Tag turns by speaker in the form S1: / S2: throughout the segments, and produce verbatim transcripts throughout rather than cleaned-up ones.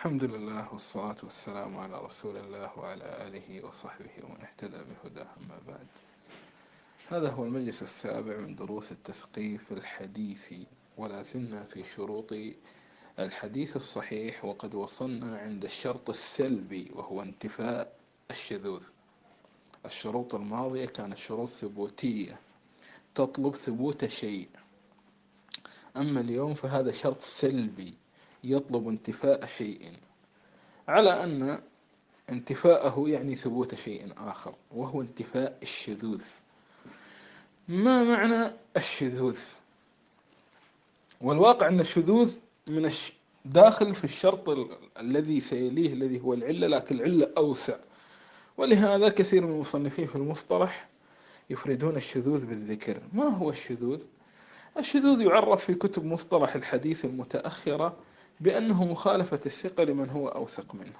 S1: الحمد لله والصلاة والسلام على رسول الله وعلى آله وصحبه ومن اهتدى بهداه، أما بعد. هذا هو المجلس السابع من دروس التثقيف الحديثي، ولا زلنا في شروط الحديث الصحيح، وقد وصلنا عند الشرط السلبي وهو انتفاء الشذوذ. الشروط الماضية كانت شروط ثبوتية تطلب ثبوت شيء، أما اليوم فهذا شرط سلبي يطلب انتفاء شيء، على أن انتفاءه يعني ثبوت شيء آخر وهو انتفاء الشذوذ. ما معنى الشذوذ؟ والواقع أن الشذوذ من الش... داخل في الشرط ال... الذي سيليه الذي هو العلة، لكن العلة أوسع، ولهذا كثير من المصنفين في المصطلح يفردون الشذوذ بالذكر. ما هو الشذوذ؟ الشذوذ يعرف في كتب مصطلح الحديث المتأخرة بأنه مخالفة الثقة لمن هو أوثق منه.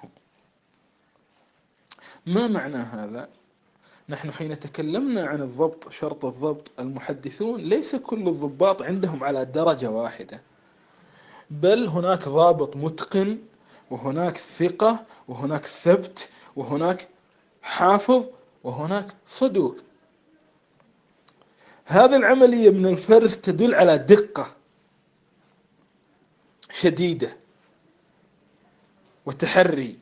S1: ما معنى هذا؟ نحن حين تكلمنا عن الضبط، شرط الضبط، المحدثون ليس كل الضباط عندهم على درجة واحدة، بل هناك ضابط متقن، وهناك ثقة، وهناك ثبت، وهناك حافظ، وهناك صدوق. هذه العملية من الفرز تدل على دقة شديدة وتحري.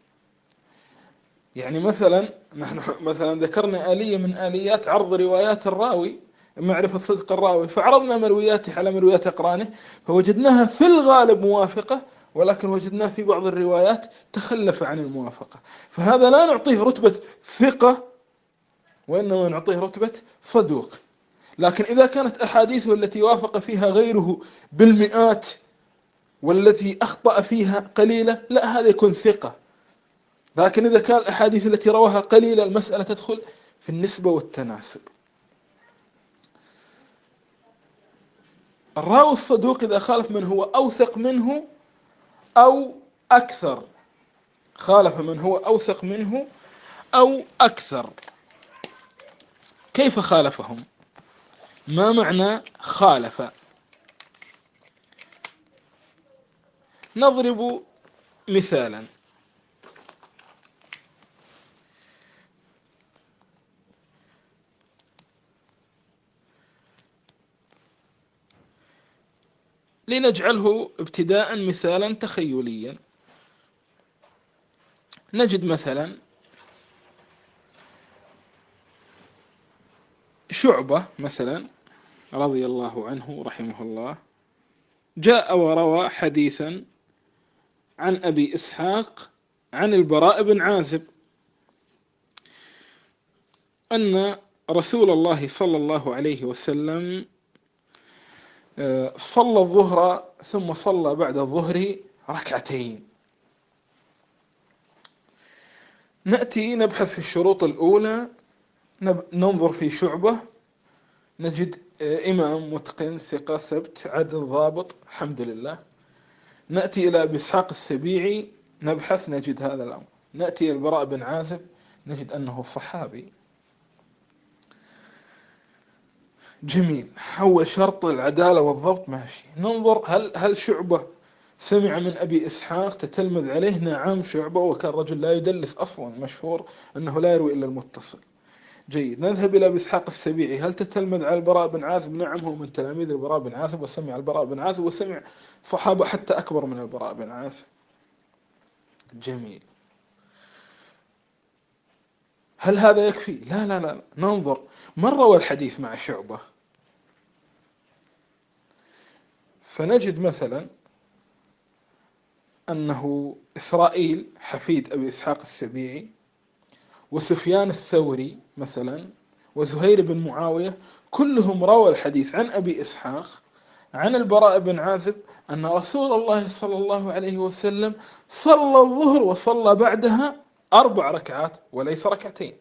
S1: يعني مثلا نحن مثلا ذكرنا آلية من آليات عرض روايات الراوي، معرفة صدق الراوي، فعرضنا مروياته على مرويات أقرانه فوجدناها في الغالب موافقة، ولكن وجدناه في بعض الروايات تخلف عن الموافقة، فهذا لا نعطيه رتبة ثقة، وإنما نعطيه رتبة صدوق. لكن إذا كانت أحاديثه التي وافق فيها غيره بالمئات والتي أخطأ فيها قليلة، لا، هذا يكون ثقة. لكن إذا كان الأحاديث التي رواها قليلة، المسألة تدخل في النسبة والتناسب. الراوي الصدوق إذا خالف من هو أوثق منه أو أكثر، خالف من هو أوثق منه أو أكثر. كيف خالفهم؟ ما معنى خالف؟ نضرب مثالا. لنجعله ابتداء مثالا تخيليا. نجد مثلا شعبة مثلا رضي الله عنه رحمه الله، جاء وروى حديثا عن أبي إسحاق عن البراء بن عازب أن رسول الله صلى الله عليه وسلم صلى الظهر ثم صلى بعد الظهر ركعتين. نأتي نبحث في الشروط الأولى، ننظر في شعبة، نجد إمام متقن ثقة ثبت عدل ضابط الحمد لله. نأتي إلى أبي إسحاق السبيعي، نبحث نجد هذا الأمر. نأتي إلى البراء بن عازب، نجد أنه صحابي. جميل، هو شرط العدالة والضبط ماشي. ننظر هل هل شعبة سمع من أبي إسحاق تتلمذ عليه؟ نعم، شعبة وكان رجل لا يدلس أصلا، مشهور أنه لا يروي إلا المتصل. جيد، نذهب إلى أبي إسحاق السبيعي، هل تتلمذ على البراء بن عازب؟ نعم، هو من تلاميذ البراء بن عازب، وسمع البراء بن عازب، وسمع صحابة حتى أكبر من البراء بن عازب. جميل، هل هذا يكفي؟ لا لا لا، ننظر من روى الحديث مع شعبة. فنجد مثلا أنه إسرائيل حفيد أبي إسحاق السبيعي، وسفيان الثوري مثلا، وزهير بن معاوية، كلهم روى الحديث عن أبي إسحاق عن البراء بن عازب أن رسول الله صلى الله عليه وسلم صلى الظهر وصلى بعدها أربع ركعات وليس ركعتين.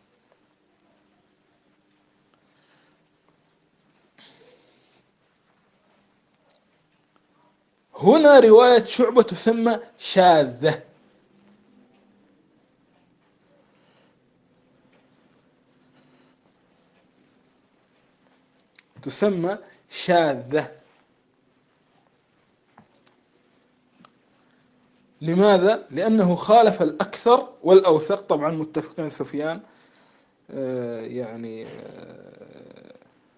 S1: هنا رواية شعبة تسمى شاذة، تسمى شاذة. لماذا؟ لأنه خالف الأكثر والأوثق. طبعا متفقين سفيان آه يعني آه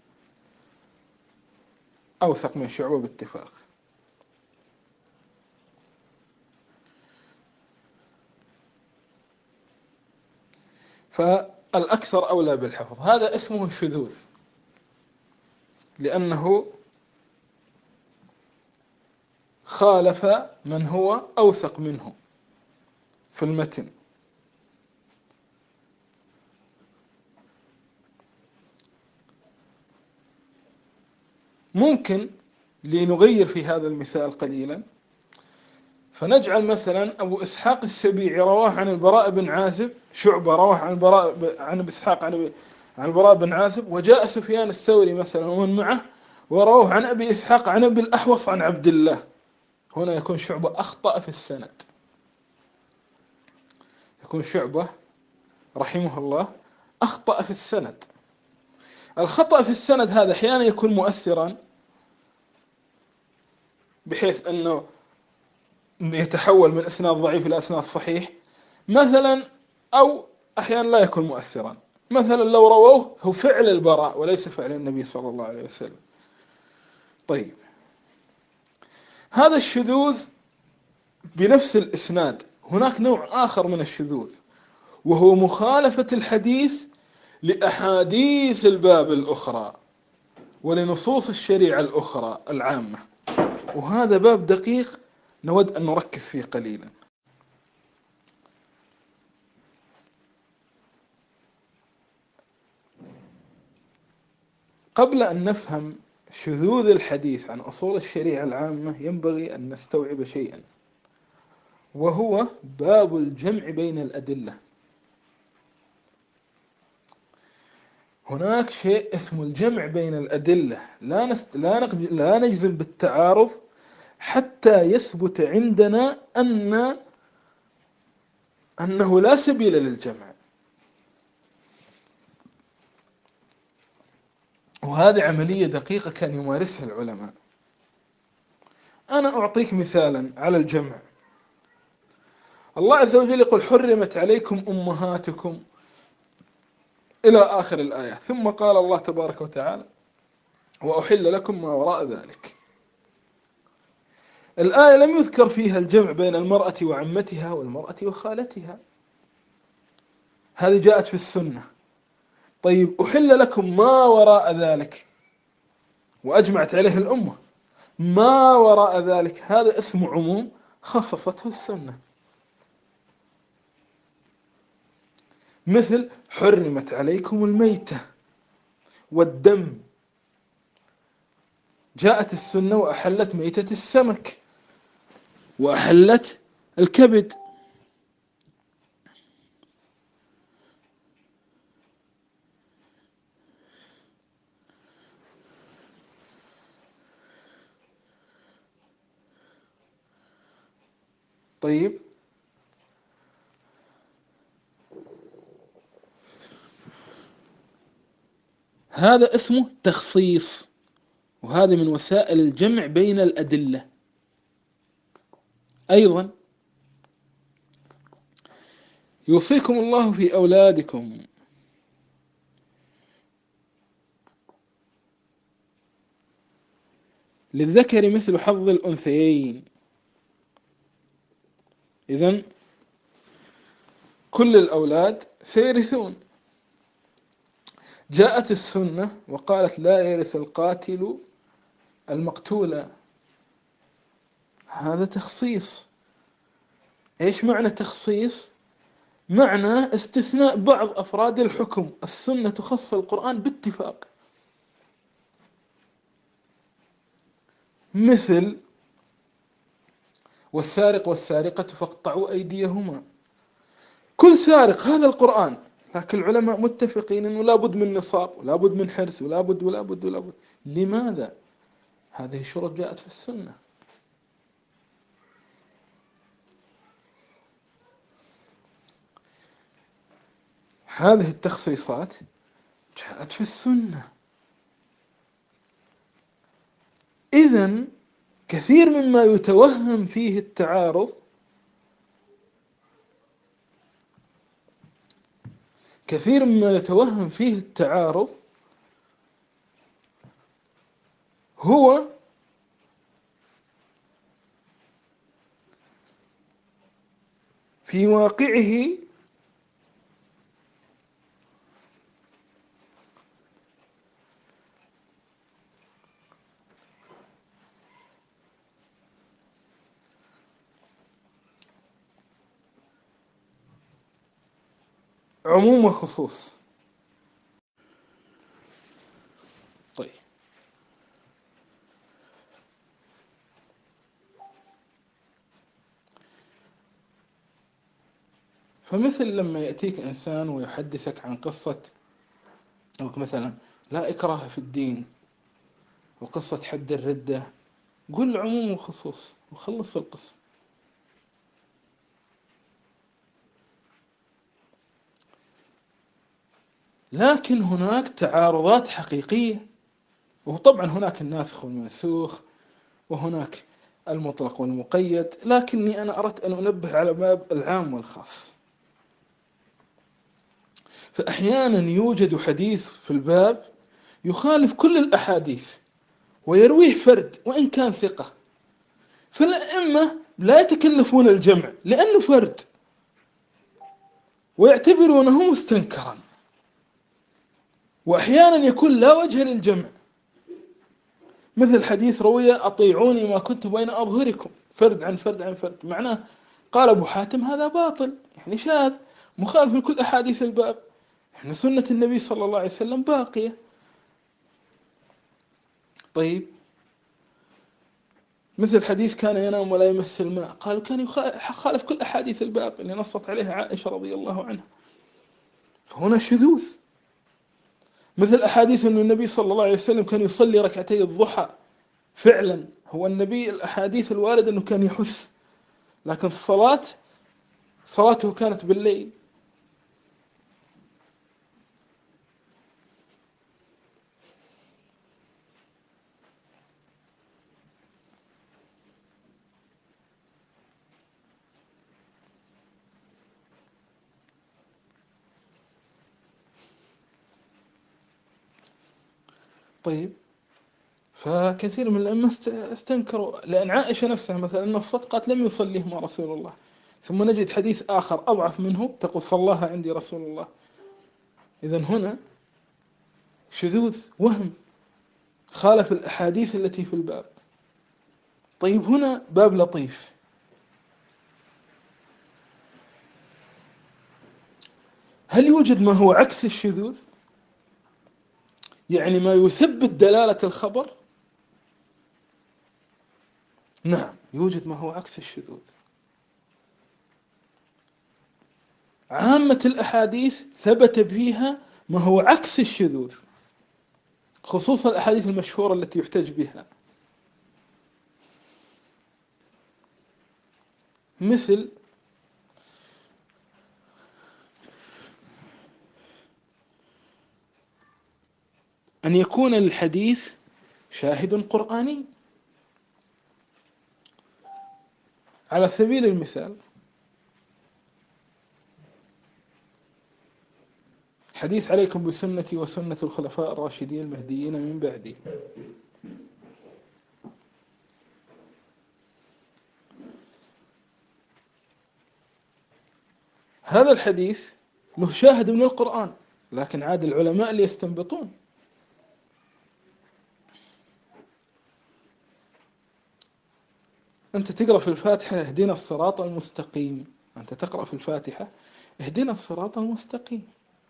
S1: أوثق من شعبة باتفاق. فالأكثر أولى بالحفظ. هذا اسمه الشذوذ، لأنه خالف من هو أوثق منه في المتن. ممكن لنغير في هذا المثال قليلا، فنجعل مثلا أبو إسحاق السبيعي رواه عن البراء بن عازب، شعبة رواه عن البراء عن أبي إسحاق عن عن البراء بن عازب، وجاء سفيان الثوري مثلا ومن معه ورواه عن أبي إسحاق عن أبي الأحوص عن عبد الله. هنا يكون شعبة أخطأ في السند، يكون شعبة رحمه الله أخطأ في السند. الخطأ في السند هذا أحيانا يكون مؤثرا بحيث أنه يتحول من إسناد ضعيف إلى إسناد صحيح مثلا، أو أحيانا لا يكون مؤثرا. مثلا لو رووه هو فعل البراء وليس فعل النبي صلى الله عليه وسلم. طيب، هذا الشذوذ بنفس الإسناد. هناك نوع آخر من الشذوذ وهو مخالفة الحديث لأحاديث الباب الأخرى ولنصوص الشريعة الأخرى العامة، وهذا باب دقيق نود أن نركز فيه قليلا. قبل أن نفهم شذوذ الحديث عن أصول الشريعة العامة ينبغي أن نستوعب شيئا، وهو باب الجمع بين الأدلة. هناك شيء اسمه الجمع بين الأدلة، لا نست... لا, نقد... لا نجزم بالتعارض حتى يثبت عندنا أن أنه لا سبيل للجمع. وهذه عملية دقيقة كان يمارسها العلماء. أنا أعطيك مثالا على الجمع. الله عز وجل يقول حرمت عليكم أمهاتكم إلى آخر الآية، ثم قال الله تبارك وتعالى وأحل لكم ما وراء ذلك. الآية لم يذكر فيها الجمع بين المرأة وعمتها والمرأة وخالتها، هذه جاءت في السنة. طيب، أحل لكم ما وراء ذلك وأجمعت عليه الأمة، ما وراء ذلك هذا اسم عموم خصصته السنة. مثل حرمت عليكم الميتة والدم، جاءت السنة وأحلت ميتة السمك وأحلت الكبد. طيب، هذا اسمه تخصيص، وهذا من وسائل الجمع بين الأدلة. أيضا يوصيكم الله في أولادكم، للذكر مثل حظ الأنثيين. إذن كل الأولاد سيرثون. جاءت السنة وقالت لا يرث القاتل المقتول، هذا تخصيص. إيش معنى تخصيص؟ معنى استثناء بعض أفراد الحكم. السنة تخص القرآن باتفاق. مثل والسارق والسارقة فاقطعوا أيديهما، كل سارق هذا القرآن، لكن العلماء متفقين أنه لا بد من نصاب ولا بد من حرث ولا بد ولا بد ولا بد. لماذا؟ هذه الشروط جاءت في السنة. هذه التخصيصات جاءت في السنة. إذن كثير مما يتوهم فيه التعارض كثير مما يتوهم فيه التعارض هو في واقعه عموم وخصوص. طيب، فمثل لما يأتيك إنسان ويحدثك عن قصة، أو مثلا لا إكراه في الدين وقصة حد الردة، قل عموم وخصوص وخلص القصة. لكن هناك تعارضات حقيقية، وطبعا هناك الناسخ والمنسوخ، وهناك المطلق والمقيد، لكني أنا أردت أن أنبه على باب العام والخاص. فأحيانا يوجد حديث في الباب يخالف كل الأحاديث ويرويه فرد وإن كان ثقة، فالأئمة لا يتكلفون الجمع لأنه فرد ويعتبرونه مستنكرا، وأحيانا يكون لا وجه للجمع، مثل حديث روي أطيعوني ما كنت بين أظهركم، فرد عن فرد عن فرد، معناه قال أبو حاتم هذا باطل، يعني شاذ مخالف لكل أحاديث الباب، يعني سنة النبي صلى الله عليه وسلم باقية. طيب، مثل حديث كان ينام ولا يمس الماء، قالوا كان يخالف كل أحاديث الباب اللي نصت عليها عائشة رضي الله عنها، فهنا شذوذ. مثل أحاديث أن النبي صلى الله عليه وسلم كان يصلي ركعتي الضحى، فعلا هو النبي الأحاديث الواردة أنه كان يحث، لكن الصلاة صلاته كانت بالليل. طيب، فكثير من الأئمة استنكروا، لأن عائشة نفسها مثلا نصت قالت لم يصليه مع رسول الله، ثم نجد حديث آخر أضعف منه تقول صلاها عندي رسول الله. إذن هنا شذوذ، وهم، خالف الأحاديث التي في الباب. طيب، هنا باب لطيف، هل يوجد ما هو عكس الشذوذ، يعني ما يثبت دلالة الخبر؟ نعم، يوجد ما هو عكس الشذوذ. عامة الأحاديث ثبت فيها ما هو عكس الشذوذ، خصوصا الأحاديث المشهورة التي يحتج بها، مثل أن يكون الحديث شاهد قرآني. على سبيل المثال حديث عليكم بسنتي وسنة الخلفاء الراشدين المهديين من بعدي، هذا الحديث له شاهد من القرآن، لكن عاد العلماء اللي يستنبطون. أنت تقرأ في الفاتحة اهدنا الصراط المستقيم، أنت تقرأ في الفاتحة اهدنا الصراط المستقيم،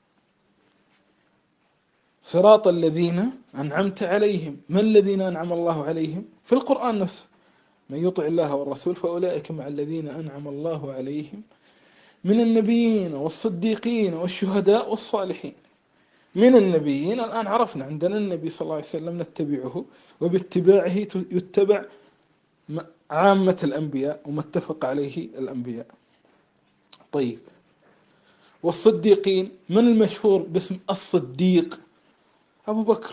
S1: صراط الذين أنعمت عليهم، ما الذين أنعم الله عليهم؟ في القرآن نفسه، من يطع الله والرسول فأولئك مع الذين أنعم الله عليهم من النبيين والصديقين والشهداء والصالحين. من النبيين الآن عرفنا عندنا النبي صلى الله عليه وسلم نتبعه، وباتباعه يتبع عامة الأنبياء وما اتفق عليه الأنبياء. طيب، والصديقين من المشهور باسم الصديق؟ أبو بكر،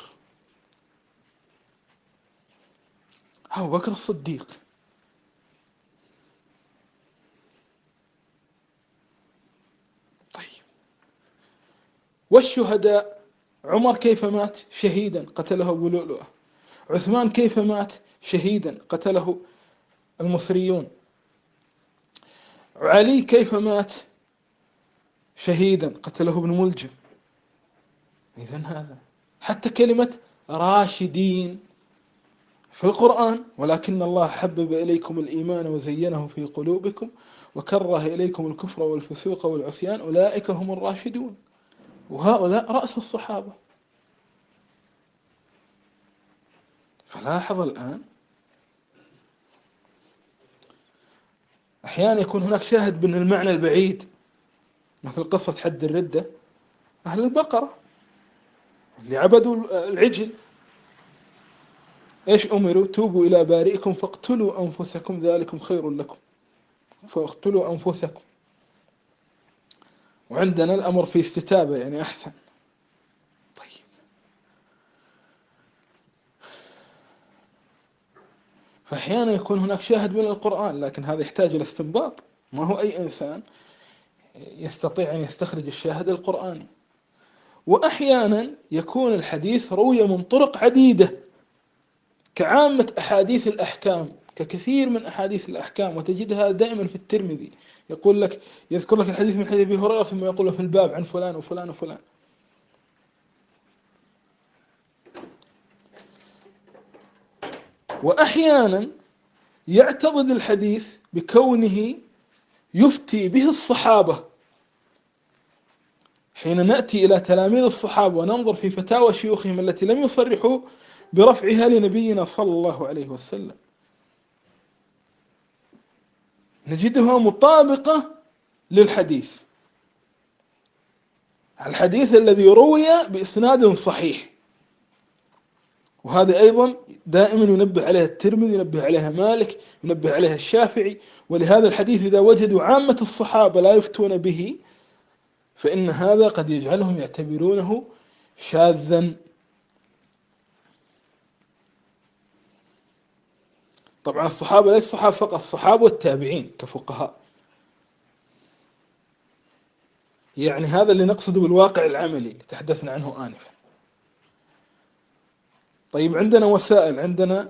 S1: أبو بكر الصديق. طيب، والشهداء. عمر كيف مات؟ شهيدا قتله أبو لؤلؤة. عثمان كيف مات؟ شهيدا قتله المصريون. علي كيف مات؟ شهيدا قتله ابن ملجم. إذن هذا حتى كلمة راشدين في القرآن: ولكن الله حبب إليكم الإيمان وزينه في قلوبكم وكره إليكم الكفر والفسوق والعصيان أولئك هم الراشدون. وهؤلاء رأس الصحابة. فلاحظ الآن أحيانا يكون هناك شاهد من المعنى البعيد، مثل قصة حد الردة أهل البقرة اللي عبدوا العجل، إيش أمروا؟ توبوا إلى بارئكم فاقتلوا أنفسكم ذلكم خير لكم، فاقتلوا أنفسكم. وعندنا الأمر في استتابة، يعني أحسن. طيب، فأحيانا يكون هناك شاهد من القرآن، لكن هذا يحتاج إلى استنباط، ما هو أي إنسان يستطيع أن يستخرج الشاهد القرآني. وأحيانا يكون الحديث روي من طرق عديدة كعامة أحاديث الأحكام، ككثير من أحاديث الأحكام، وتجدها دائما في الترمذي، يقول لك يذكر لك الحديث من حديث أبي هريرة ثم يقول في الباب عن فلان وفلان وفلان. وأحيانا يعتضد الحديث بكونه يفتي به الصحابة. حين نأتي إلى تلاميذ الصحابة وننظر في فتاوى شيوخهم التي لم يصرحوا برفعها لنبينا صلى الله عليه وسلم، نجدها مطابقة للحديث، الحديث الذي روي بإسناد صحيح. وهذا أيضا دائما ينبه عليها الترمذي، ينبه عليها مالك، ينبه عليها الشافعي. ولهذا الحديث إذا وجدوا عامة الصحابة لا يفتون به فإن هذا قد يجعلهم يعتبرونه شاذا. طبعا الصحابة ليس الصحابة فقط، الصحابة والتابعين كفقهاء، يعني هذا اللي نقصده بالواقع العملي اللي تحدثنا عنه آنفا. طيب، عندنا وسائل، عندنا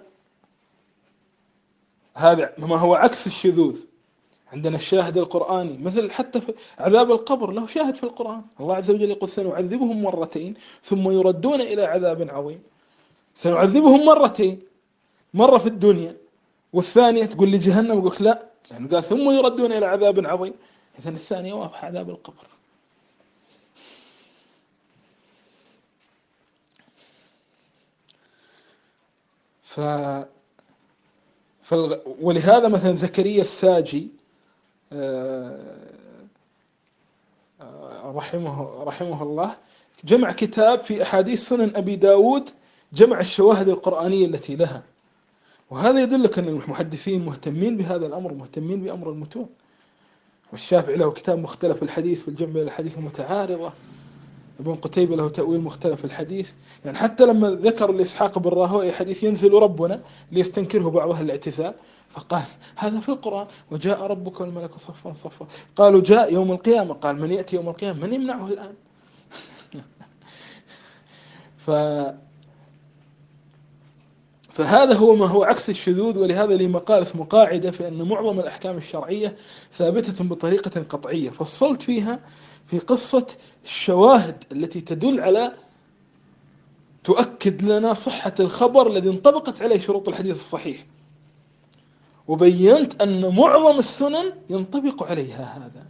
S1: هذا ما هو عكس الشذوذ. عندنا الشاهد القرآني، مثل حتى في عذاب القبر له شاهد في القرآن. الله عز وجل يقول: سنعذبهم مرتين ثم يردون إلى عذاب عظيم. سنعذبهم مرتين، مرة في الدنيا والثانية تقول لي جهنم، يقول لا، يعني قال ثم يردون إلى عذاب عظيم، إذن الثانية واضحة عذاب القبر. ف... فالغ... ولهذا مثلا زكريا الساجي رحمه رحمه الله جمع كتاب في أحاديث سنن أبي داود، جمع الشواهد القرآنية التي لها. وهذا يدلك أن المحدثين مهتمين بهذا الأمر، مهتمين بأمر المتون. والشافعي له كتاب مختلف الحديث في الجمع بين الحديث المتعارضة. ابن قتيبة له تأويل مختلف الحديث. يعني حتى لما ذكر لإسحاق بن راهويه حديث ينزل ربنا ليستنكره بعض أهل الاعتزال، فقال هذا في القرآن: وجاء ربك والملك صفا صفا. قالوا جاء يوم القيامة، قال من يأتي يوم القيامة، من يمنعه الآن؟ ف... فهذا هو ما هو عكس الشذوذ. ولهذا لي مقال اسمه قاعدة في أن معظم الأحكام الشرعية ثابتة بطريقة قطعية، فصلت فيها في قصة الشواهد التي تدل على تؤكد لنا صحة الخبر الذي انطبقت عليه شروط الحديث الصحيح، وبينت أن معظم السنن ينطبق عليها هذا،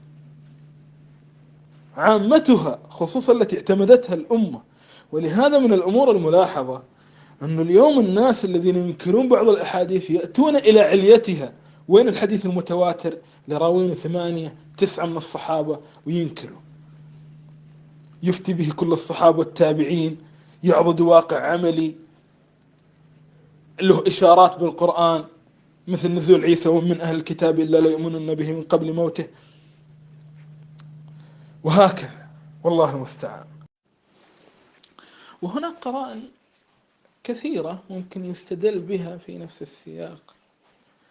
S1: عامتها خصوصا التي اعتمدتها الأمة. ولهذا من الأمور الملاحظة أن اليوم الناس الذين ينكرون بعض الأحاديث يأتون إلى عليتها. وين الحديث المتواتر لراوين ثمانية تسعة من الصحابة وينكروا، يفتي به كل الصحابة والتابعين، يعضد واقع عملي له إشارات بالقرآن مثل نزول عيسى: ومن أهل الكتاب إلا لا يؤمنون به من قبل موته، وهكذا، والله المستعان. وهناك قرائن كثيرة ممكن يستدل بها في نفس السياق.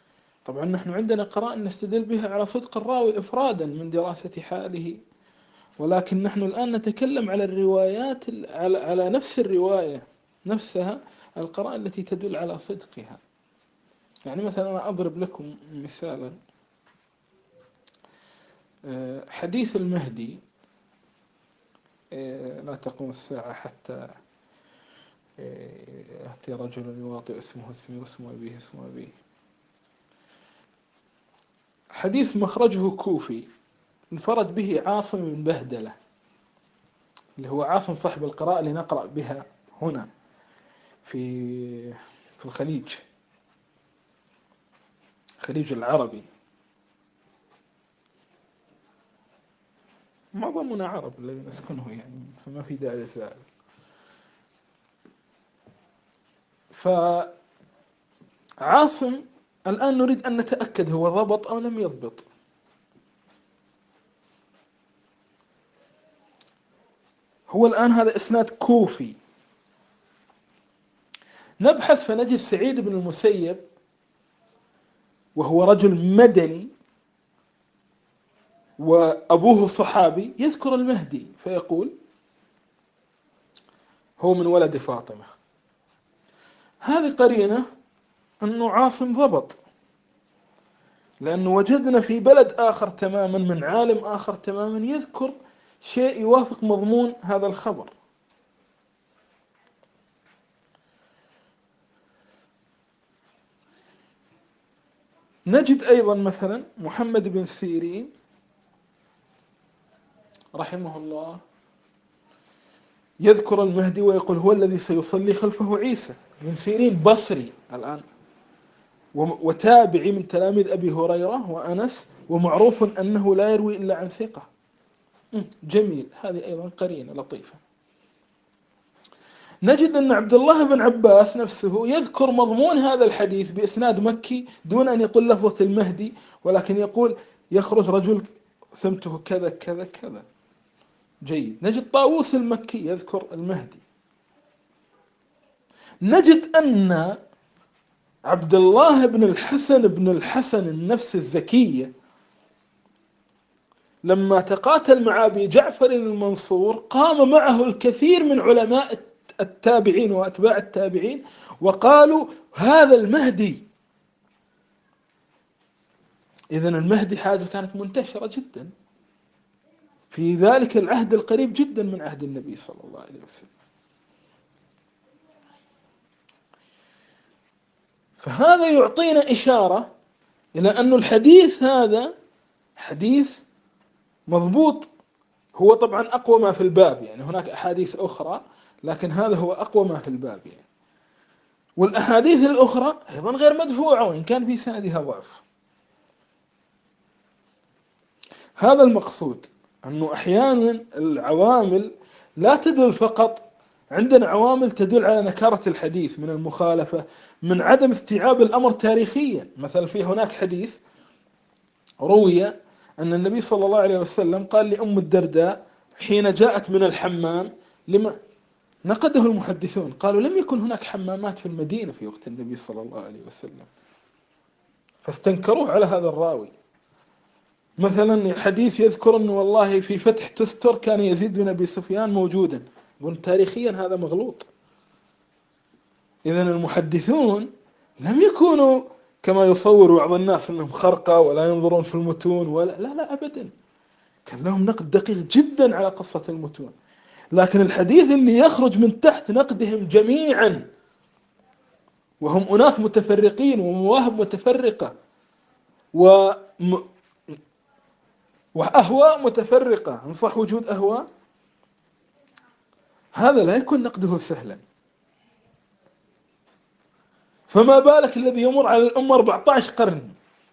S1: طبعا نحن عندنا قرائن نستدل بها على صدق الراوي إفرادا من دراسة حاله ولكن نحن الآن نتكلم على الروايات على على نفس الرواية نفسها، القرائن التي تدل على صدقها. يعني مثلا أنا أضرب لكم مثالا، حديث المهدي لا تقوم الساعة حتى يأتي رجل يواطئ اسمه اسمي واسم أبيه اسم أبيه. حديث مخرجه كوفي، انفرد به عاصم بن بهدلة، اللي هو عاصم صاحب القراءة اللي نقرأ بها هنا في في الخليج، الخليج العربي، معظمنا عرب الذي نسكنه يعني، فما في داعي للزعل. فعاصم الآن نريد أن نتأكد هو ضبط أو لم يضبط. هو الآن هذا إسناد كوفي، نبحث فنجد سعيد بن المسيب وهو رجل مدني وأبوه صحابي يذكر المهدي فيقول هو من ولد فاطمة. هذه قرينة أنه عاصم ضبط، لأنه وجدنا في بلد آخر تماما من عالم آخر تماما يذكر شيء يوافق مضمون هذا الخبر. نجد أيضا مثلا محمد بن سيرين رحمه الله يذكر المهدي ويقول هو الذي سيصلي خلفه عيسى. بن سيرين بصري الآن وتابعي من تلاميذ أبي هريرة وأنس، ومعروف أنه لا يروي إلا عن ثقة. جميل، هذه أيضا قرينة لطيفة. نجد أن عبد الله بن عباس نفسه يذكر مضمون هذا الحديث بإسناد مكي دون أن يقول لفظة المهدي، ولكن يقول يخرج رجل سمته كذا كذا كذا. جيد. نجد طاووس المكي يذكر المهدي. نجد أن عبد الله بن الحسن بن الحسن النفس الزكية لما تقاتل مع أبي جعفر المنصور قام معه الكثير من علماء التابعين وأتباع التابعين وقالوا هذا المهدي. إذن المهدي حاجة كانت منتشرة جدا في ذلك العهد القريب جدا من عهد النبي صلى الله عليه وسلم. فهذا يعطينا إشارة إلى أن الحديث هذا حديث مضبوط. هو طبعا أقوى ما في الباب، يعني هناك أحاديث أخرى لكن هذا هو أقوى ما في الباب يعني. والأحاديث الأخرى أيضا غير مدفوعة وإن كان في سندها ضعف. هذا المقصود، أنه أحيانا العوامل لا تدل فقط، عندنا عوامل تدل على نكارة الحديث من المخالفة، من عدم استيعاب الأمر تاريخيا. مثلا في هناك حديث روي أن النبي صلى الله عليه وسلم قال لأم الدرداء حين جاءت من الحمام، لما نقده المحدثون قالوا لم يكن هناك حمامات في المدينة في وقت النبي صلى الله عليه وسلم، فاستنكروه على هذا الراوي. مثلا حديث يذكر أنه والله في فتح تستر كان يزيد بن أبي سفيان موجودا، يقول تاريخيا هذا مغلوط. إذن المحدثون لم يكونوا كما يصور بعض الناس أنهم خرقة ولا ينظرون في المتون ولا لا لا أبدا، كان لهم نقد دقيق جدا على قصة المتون. لكن الحديث اللي يخرج من تحت نقدهم جميعا وهم أناس متفرقين ومواهب متفرقة وم... وأهواء متفرقة، إن صح وجود أهواء، هذا لا يكون نقده سهلا. فما بالك الذي يمر على الأمة أربعة عشر قرن.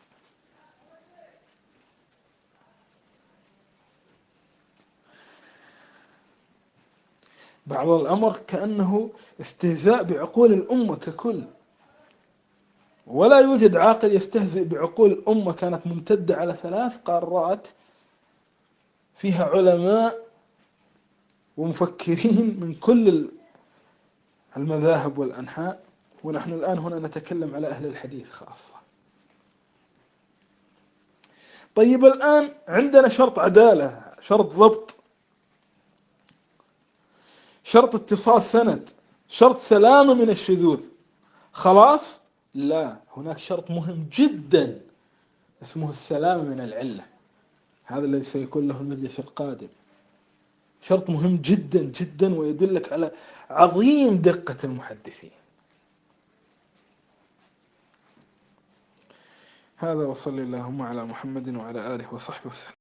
S1: بعض الأمر كأنه استهزاء بعقول الأمة ككل، ولا يوجد عاقل يستهزئ بعقول الأمة كانت ممتدة على ثلاث قارات فيها علماء ومفكرين من كل المذاهب والأنحاء، ونحن الآن هنا نتكلم على أهل الحديث خاصة. طيب الآن عندنا شرط عدالة، شرط ضبط شرط اتصال سند، شرط سلامة من الشذوذ، خلاص؟ لا، هناك شرط مهم جدا اسمه السلامة من العلة، هذا الذي سيكون له المجلس القادم، شرط مهم جدا جدا ويدلك على عظيم دقة المحدثين. هذا، وصلى اللهم على محمد وعلى آله وصحبه وسلم.